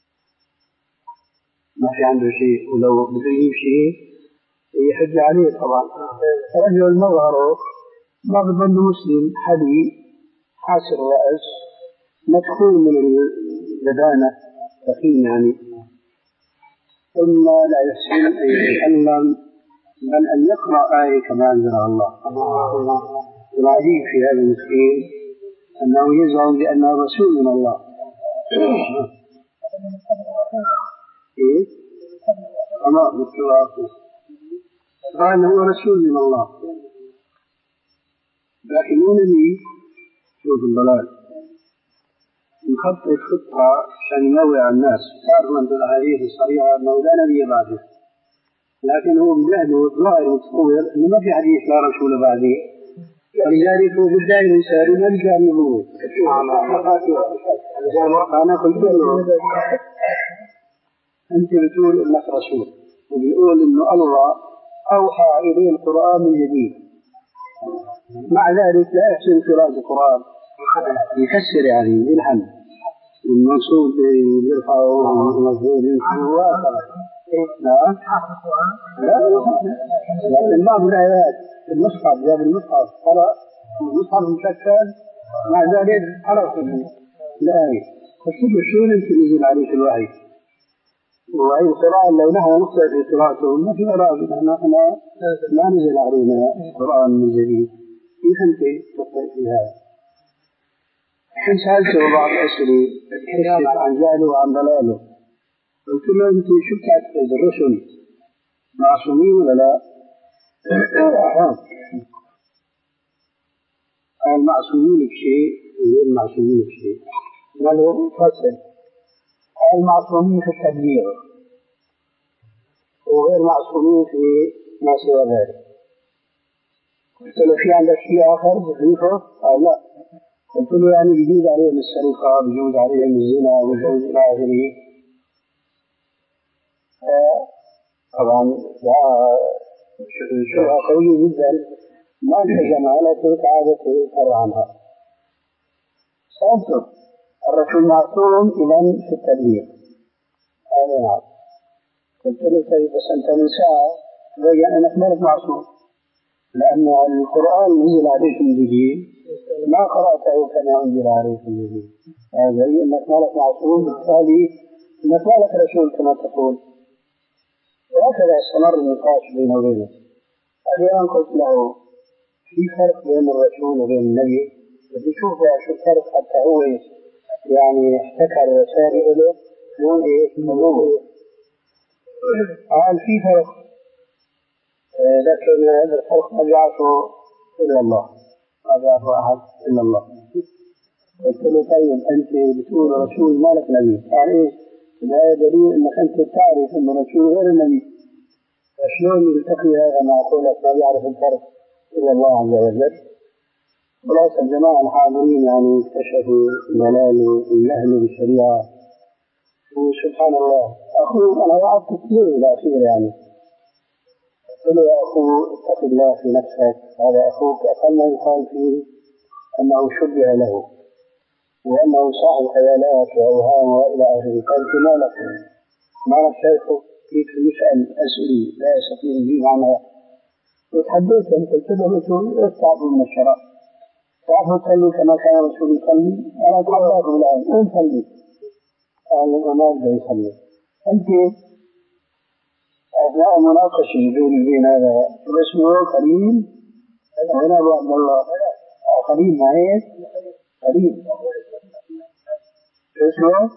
ما في عنده شيء ولو بده يجيب شيء يحج عليه طبعا. رجل مظهره ما بظن مسلم حلي حاسر الرأس مدخول من البدانة تخين يعني ثم لا يحسن أن يتكلم بل أن يقرأ آية كما أنزلها الله. العجيب في هذا المسكين أنه يزعم بأنه رسول من الله. إيه؟ أما بالتواصل قال هو رسول من الله لكن مو نبي. شوف الضلال نخطط خطة عشان ينوع الناس تعرفوا أن الأحاديث الصحيحة أنه لا نبي بعده لكن هو بجهده ظاهر متصور أنه ما في حديث لا رسول بعده ولذلك هو بدأ الإنسان يلقى النبوة. أنا قلت له أنت بتقول إنك رسول وبيقول إنه الله أوحى إليه القرآن من جديد، مع ذلك لا يحسن قراءة القرآن، يفسر يعني يلحن المنصوب يرفعه والمفعول ينصبه لا لا، لكن بعض الآيات في المصحف جاب المصحف قرأ المصحف مشكل، مع ذلك عرف الآية. فكل شو يمكن ينزل عليك الوحي وأي قراءة لو نحن نخطئ في قراءته ما في قراءة، نحن لا نزل علينا قرآن من جديد، كيف أنت تخطئ في هذا؟ حين سألته بعض أسئلة كشف عن جهله وعن ضلاله، قلت له أنت شو بتعتقد الرسل معصومين ولا لا؟ قال معصومين بشيء وغير معصومين بشيء. قالوا فصل، قال معصومين في التبليغ وغير معصومين في ما سوى ذلك. قلت له في عندك شيء آخر بضيفه؟ قال لا. قلت له يعني بيجوز عليهم السرقة، بيجوز عليهم الزنا، بيجوز إلى آخره. طبعا شبهة قوية جدا ما التزم على تلك عادته يذكر عنها. سألته الرسول معصوم إذن في التبليغ؟ قال نعم. قلت له طيب بس أنت من ساعة تبين أنك مالك معصوم، لأن القرآن نزل عليك من جديد ما قرأته كما أنزل عليك من جديد، هذا يعني أنك مالك معصوم، بالتالي أنك مالك رسول كما تقول. وهكذا استمر النقاش بينه وبينه. أخيرا قلت له في فرق بين الرسول وبين النبي، بدي أشوف شو الفرق حتى هو يعني احتكر رسائل له دون إيه نبوة. قال في فرق، لكن هذا الفرق ما بيعرفه إلا الله، ما بيعرفه أحد إلا الله. قلت له طيب أنت بتقول رسول مالك نبي، قال إيه؟ لا دليل أنك أنت تعرف أن الرسول غير النبي، فشلون يلتقي هذا مع قولك ما يعرف الفرق إلا الله عز وجل؟ خلاص الجماعة الحاضرين يعني اكتشفوا ضلال الجهل بالشريعة، وسبحان الله أخوه أنا وعدت كثير بالأخير يعني قلت له يا أخو اتق الله في نفسك، هذا أخوك أقل ما يقال فيه أنه شبه له وأنه صاحب خيالات وأوهام وإلى آخره. قال ما لك ما لك شيخه كيف يسأل أسئلة لا يستطيع يجيب عنها. وتحديت قلت له رسول استعب من الشرع، تعرف تصلي كما كان الرسول يصلي؟ أنا أتحدث الآن وين صلي؟ قال ما أقدر يصلي. أنت أثناء مناقشة بيني وبين هذا اسمه خليل هنا أبو عبد الله خليل معي خليل اسمه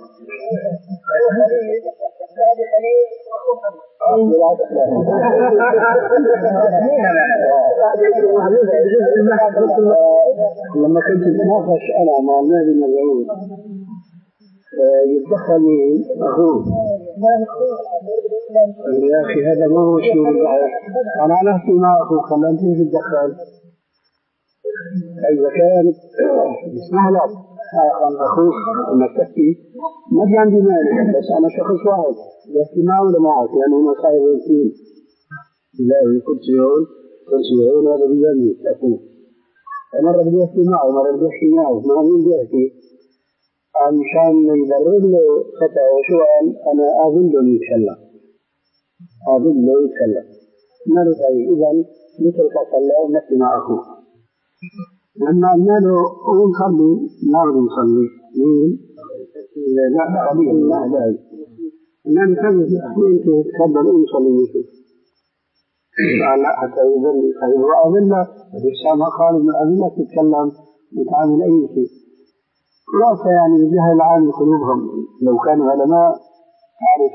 لما كنت اتناقش انا مع النادي المزعوم يتدخل اخوه يا اخي هذا ما هو شيء انا على نفسي مع اخوك خلاني تتدخل اذا كان اسمح لك أخوك إنك تحكي ما في عندي مانع، بس أنا شخص واحد بحكي معه ولا معك لأنه هنا صاحب اثنين لا كرسيون كرسيون هذا بيجني أخوك مرة بدي أحكي معه مرة بدي أحكي معه ما مين بدي أحكي مشان يبرر له خطأ وشوان أنا أظله يتكلم أظله يتكلم ما رأيي إذن مثل فصل نفسي مع أخوك لما قلنا له قوم صلي ما بده يصلي مين؟ لا خليل لا داعي إنما نسوي أنت تفضل قوم صلي وشوف قال لا حتى يظل خير وأظلة الإسلام قال من أظلة تتكلم وتعمل أي شيء خلاصة يعني الجهل العام قلوبهم لو كانوا علماء أعرف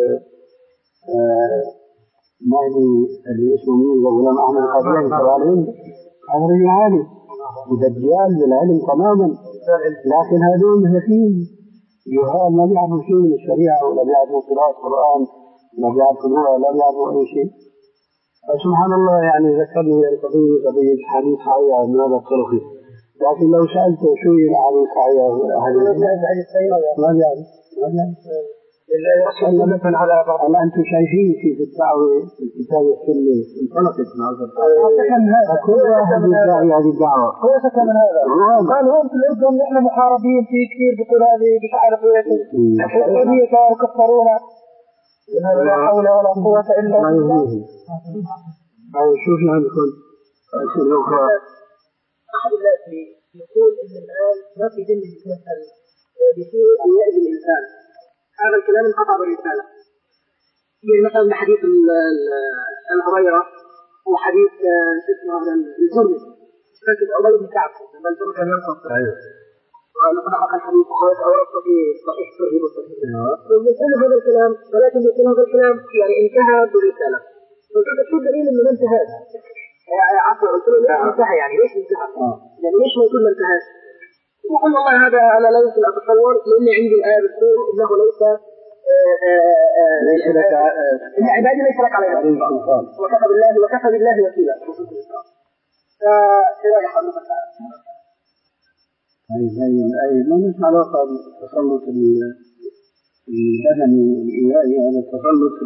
مهدي اللي اسمه مين غلام أحمد القادري العالم هذا رجل عالم ودجال بالعلم تماما، لكن هذول مساكين جهال ما بيعرفوا شيء من الشريعة ولا بيعرفوا قراءة القرآن ولا بيعرفوا لغة ولا بيعرفوا أي شيء. سبحان الله يعني ذكرني القضية قضية حديث صحيح من هذا الطرق، لكن لو سألته شو هي الحديث صحيح ما يعني ما مثلا على على أنتم شايفين كيف الدعوة في الكتاب والسنة انطلقت مع هذا كل واحد يدعي هذه الدعوة.
هو سكن من هذا قال هم في الأردن نحن محاربين في كثير بقول هذه بتعرف السعودية كانوا يكفرونا لا حول ولا قوة إلا بالله.
أو شوف عندكم أسئلة أخرى.
أحد الناس يقول إن الآن ما في دين يتمثل بسوء أن يأذي الإنسان، هذا الكلام انقطع بالرسالة. يعني مثلا حديث الهريرة وحديث اسمه الجنة فكر أول بن كعب بل ترك أن ينقص ولقد حق الحديث خالص أو ربط في صحيح ترهيب وترهيب. ومثل هذا الكلام ولكن يكون هذا الكلام يعني انتهى بالرسالة. فكيف شو الدليل إنه ما انتهى؟ عفوا قلت له لا انتهى، يعني ليش انتهى؟ يعني ليش ما يكون ما انتهى؟ يقول والله هذا أنا لا يمكن أتصور لأني عندي الآية بتقول إنه ليس
ليس لك
إن عبادي ليس لك عليها وكفى بالله وكفى بالله وكيلا. فكذا يحصل مثلا.
أي أي أي ما مش علاقة بالتسلط البدني والإلهي، هذا التسلط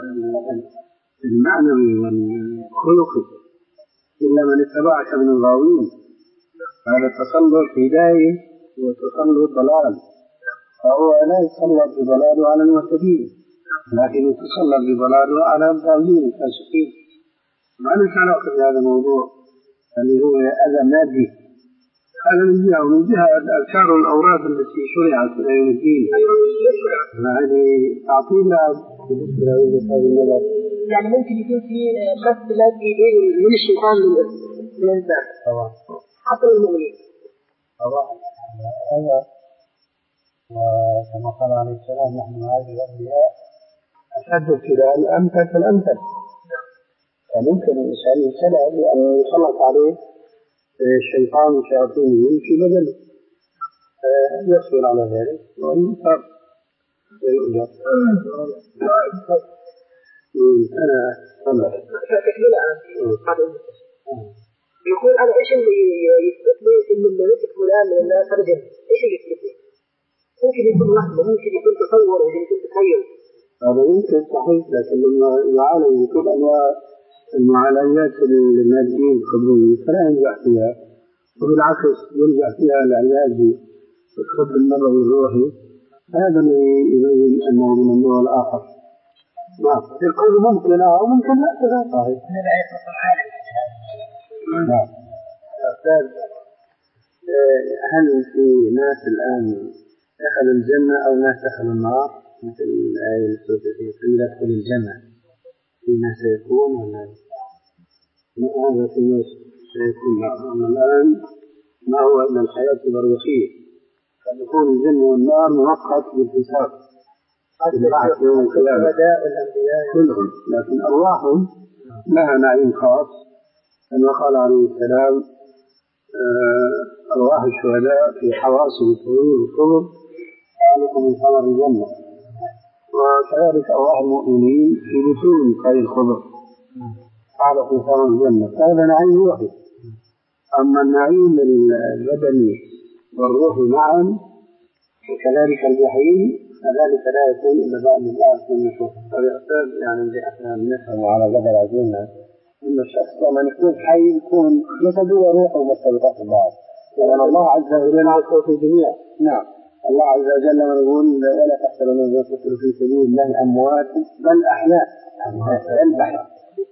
المعنوي والخلقي إلا من اتبعك من الغاوين. هذا التسلط هداية وتسلط ضلال، فهو لا يتسلط بضلاله على المهتدين لكن يتسلط بضلاله على الضالين الفاسقين. ما ليس علاقة بهذا الموضوع اللي هو أذى مادي، هذا من جهة، ومن جهة الأذكار والأوراد التي شرعت إلى يوم الدين يعني تعطينا بالنسبة لهذه النظر.
يعني ممكن يكون في بس الذي من الشيطان للإنسان حتى المؤمنين.
طبعا هذا وكما قال عليه السلام نحن هذه الأنبياء أشد ابتلاء الأمثل فالأمثل، فممكن الإنسان يبتلى بأن يسلط عليه الشيطان وشياطينه في بدنه يصبر على ذلك وينصر ويؤجر. أنا أمر
يقول أنا إيش اللي يثبت لي إن الملك فلان من الناس رجل؟ إيش اللي يثبت لي؟ ممكن يكون لحظة، ممكن يكون تصور، ممكن يكون تخيل.
هذا يمكن صحيح، لكن لما يعالج كل أنواع المعالجات المادية الخبرية فلا ينجح فيها، وبالعكس ينجح فيها العلاج الطب النبوي الروحي. هذا اللي يبين أنه من النوع الآخر. نعم يقول ممكن أو ممكن لا، هذا صحيح. نعم. هل في ناس الآن دخلوا الجنة أو ناس دخلوا النار؟ مثل الآية التي قيل ادخل الجنة، في ناس سيكون ولا هذا في ناس سيكون. أما الآن ما هو إلا الحياة البرزخية، قد يكون الجنة والنار مؤقت بالحساب بعد يوم القيامة كلهم، لكن أرواحهم لها نعيم خاص كما قال عليه السلام أرواح الشهداء في حواصل الطيور والصبر خالق من ثمر الجنة، وكذلك أرواح المؤمنين في بطون خير الخضر خالق من ثمر الجنة. هذا نعيم روحي. أما النعيم البدني والروحي معا وكذلك الجحيم فذلك لا يكون إلا بعد الله من يشوف. فبيحتاج يعني احنا نفهم على قدر عزيزنا إن الشخص لما يكون حي يكون جسده وروحه مرتبطة ببعض، لأن الله عز وجل يقول في الجميع. نعم الله عز وجل يقول ولا تحسبن الذين قتلوا في سبيل الله أموات بل أحياء بل أحياء.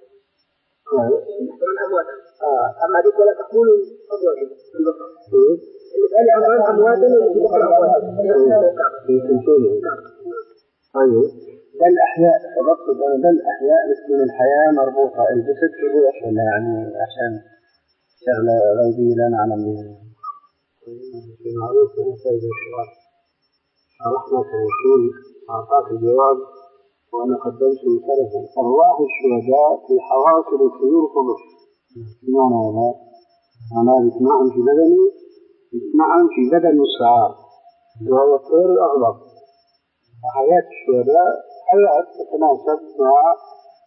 أما ذيك ولا تقولوا أموات اللي قال أموات أموات اللي يقول أموات
في سبيل. طيب بل أحياء، فضبط أنا بل أحياء من الحياة مربوطة الجسد بروح ولا يعني عشان شغلة غيبية لا نعلم بها. في معروف من سيد الشباب شرحنا كنقول أعطاك الجواب وأنا قدمت مثالة أرواح الشهداء في حواصل الطيور خضر. بمعنى هذا معناه يسمعهم في بدني يسمعهم في بدن الشعار وهو الطير الأغضب. حياة الشهداء حياة تتناسب مع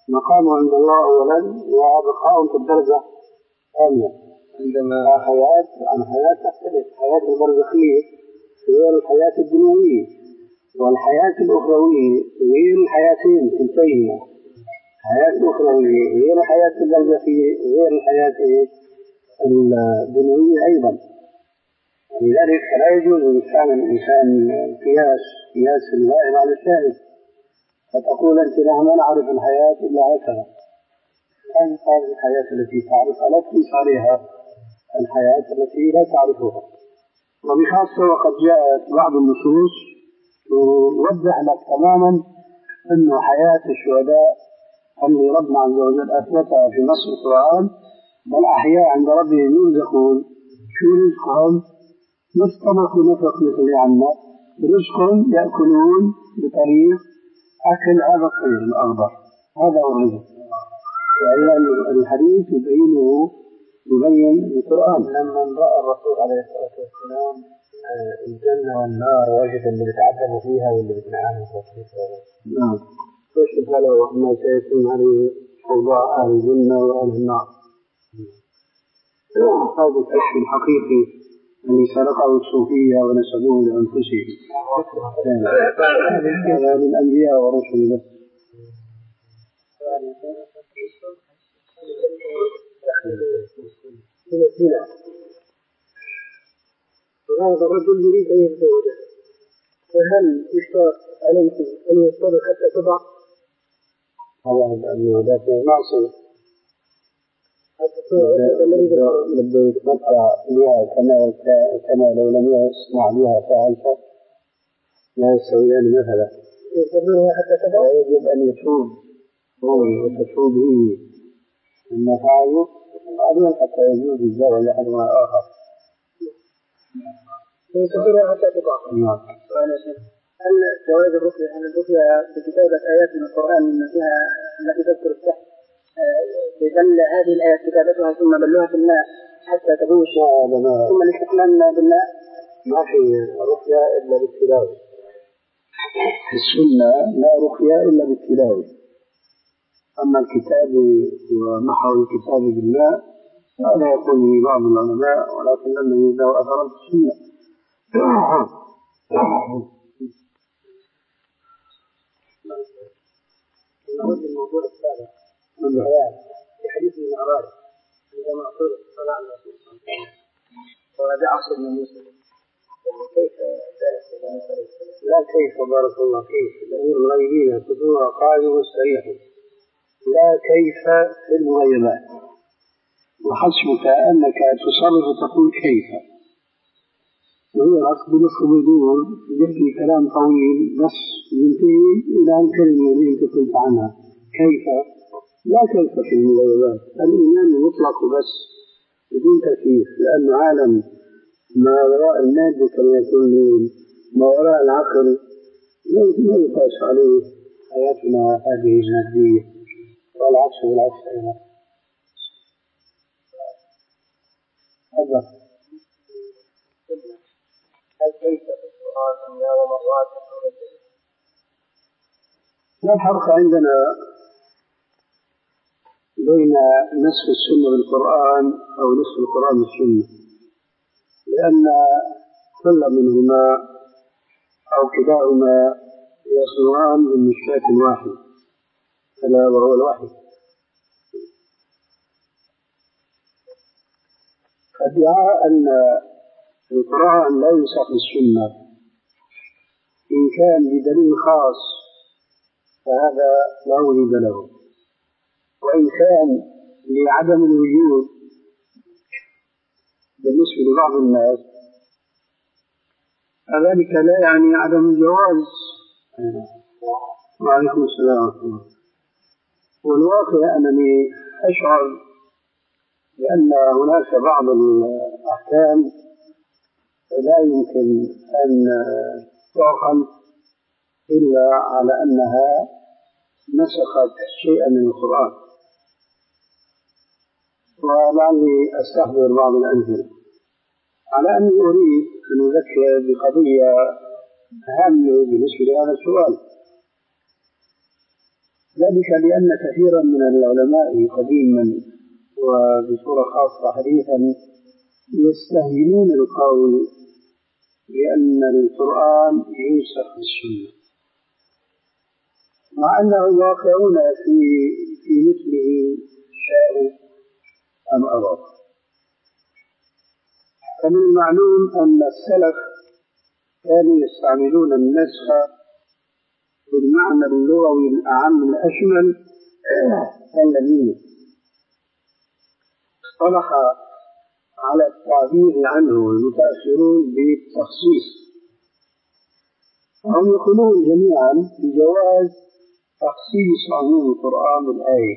مقامه عند الله أولا وبقاء في الدرجة الثانية. عندما حياة عن حياة تختلف، حياة البرزخية غير الحياة الدنيوية، والحياة الأخروية غير الحياتين كلتيهما، الحياة الأخروية غير الحياة البرزخية غير الحياة الدنيوية أيضا. لذلك لا يجوز للإنسان الإنسان قياس قياس الغائب على الشاهد، فتقول أنت نحن لا نعرف الحياة إلا هكذا، هذه الحياة التي تعرفها لا تقيس عليها الحياة التي لا تعرفها. وبخاصة وقد جاءت بعض النصوص توضح لك تماما أن حياة الشهداء اللي ربنا عز وجل أثبتها في نص القرآن بل أحياء عند ربهم يرزقون. شو رزقهم؟ نفق ونفق مثل عنا، رزقهم يأكلون بطريق أكل هذا الطير الأخضر، هذا هو الرزق. وأيضا الحديث يبينه يبين القرآن.
لما رأى الرسول عليه الصلاة والسلام الجنة والنار وجد اللي بيتعذبوا فيها واللي بيتنعموا فيها.
نعم. كيف قالوا ما سيكون عليه أوضاع أهل الجنة وأهل النار. هذا الكشف الحقيقي الذي سرقه الصوفية ونسبوه لأنفسهم. هذا للأنبياء ورسل بس.
وهذا الرجل يريد أن يتزوجها، فهل يشترط عليه أن يصطبر حتى تضع؟
هذا ذات معصية، بده يتمتع بها كما كما لو لم يصنع بها فاحشة لا يستويان مثلا.
يصطبرها حتى تضع؟
يجب أن يتوب هو وتتوب هي مما فعله بعدين حتى يجوز الزواج لأحدهما الآخر.
يصطبرها حتى تضع.
نعم.
هل جواز الرقية هل الرقية بكتابة آيات من القرآن من فيها التي تذكر السحر بل هذه الآيات كتابتها ثم بلوها في الماء حتى تبوش ثم الاستحمام بالماء؟
ما في رقية إلا بالتلاوة. في السنة لا رقية إلا بالتلاوة. أما الكتاب ومحو الكتاب بالماء هذا يقول به بعض العلماء ولكن لم يجد له أثرا في السنة.
نعود للموضوع السابق من البيان في حديث المعراج عندما قال صلى الله عليه وسلم وهذا عصر من موسى وكيف ذلك
لا كيف بارك الله فيك الأمور الغيبية كلها قائم مستريح لا كيف في المغيبات وحسبك أنك تصرف وتقول كيف وهي الأصل نصف بدون يبني كلام طويل بس ينتهي إلى الكلمة التي أنت قلت عنها كيف لا كيف في المغيبات الإيمان مطلق بس بدون تكييف لأن عالم ما وراء المادة كما يقول اليوم ما وراء العقل لا يقاس عليه حياتنا هذه المادية والعكس بالعكس أيضا. هذا
هل كيف في القرآن دنيا ومرات
لا فرق عندنا بين نسخ السنة بالقرآن أو نسخ القرآن بالسنة لأن كل منهما أو كلاهما يصنعان من مشكاة واحد ألا وهو الوحي. فادعاء أن القرآن لا ينسخ بالسنة إن كان بدليل خاص فهذا لا وجود له وإن كان لعدم الوجود بالنسبة لبعض الناس فذلك لا يعني عدم الجواز. وعليكم السلام ورحمة الله. والواقع أنني أشعر بأن هناك بعض الأحكام لا يمكن أن تعقل إلا على أنها نسخت شيئا من القرآن ولعلي أستحضر بعض الأمثلة على أني أريد أن أذكر بقضية هامة بالنسبة لهذا السؤال. ذلك لأن كثيرا من العلماء قديما وبصورة خاصة حديثا يستهينون القول بأن القرآن ينسخ بالسنة، مع أنهم واقعون في في مثله شاءوا أم أبوا. فمن المعلوم أن السلف كانوا يستعملون النسخ بالمعنى اللغوي الأعم الأشمل الذي اصطلح على التعبير عنه المتأخرون بالتخصيص. هم يقولون جميعا بجواز تخصيص عموم القرآن بالآية،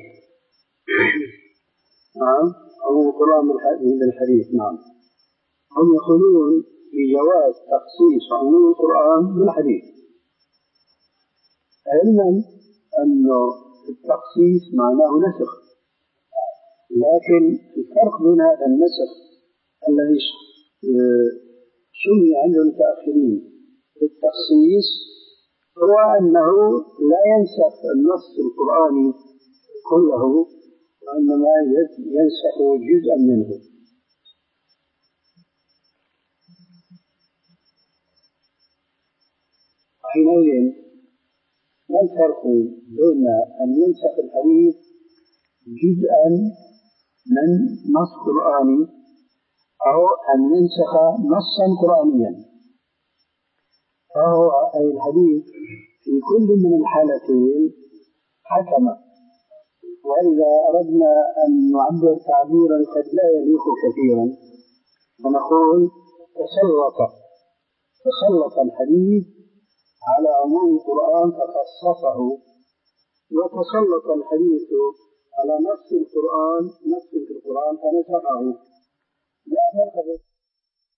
نعم، عموم القرآن بالحديث، نعم، هم يقولون بجواز تخصيص عموم القرآن بالحديث، علما أن التخصيص معناه نسخ، لكن الفرق بين هذا النسخ الذي سمي عند المتأخرين بالتخصيص هو أنه لا ينسخ النص القرآني كله، وإنما ينسخ جزءا منه. حينئذ ما الفرق بين أن ينسخ الحديث جزءا من نص قرآني أو أن ينسخ نصا قرآنيا؟ فهو أي الحديث في كل من الحالتين حكم، وإذا أردنا أن نعبر تعبيرا قد لا يليق كثيرا فنقول تسلط تسلط الحديث على عموم القرآن فخصصه، وتسلط الحديث على نص القرآن نص في القرآن فنسخه. لا فرق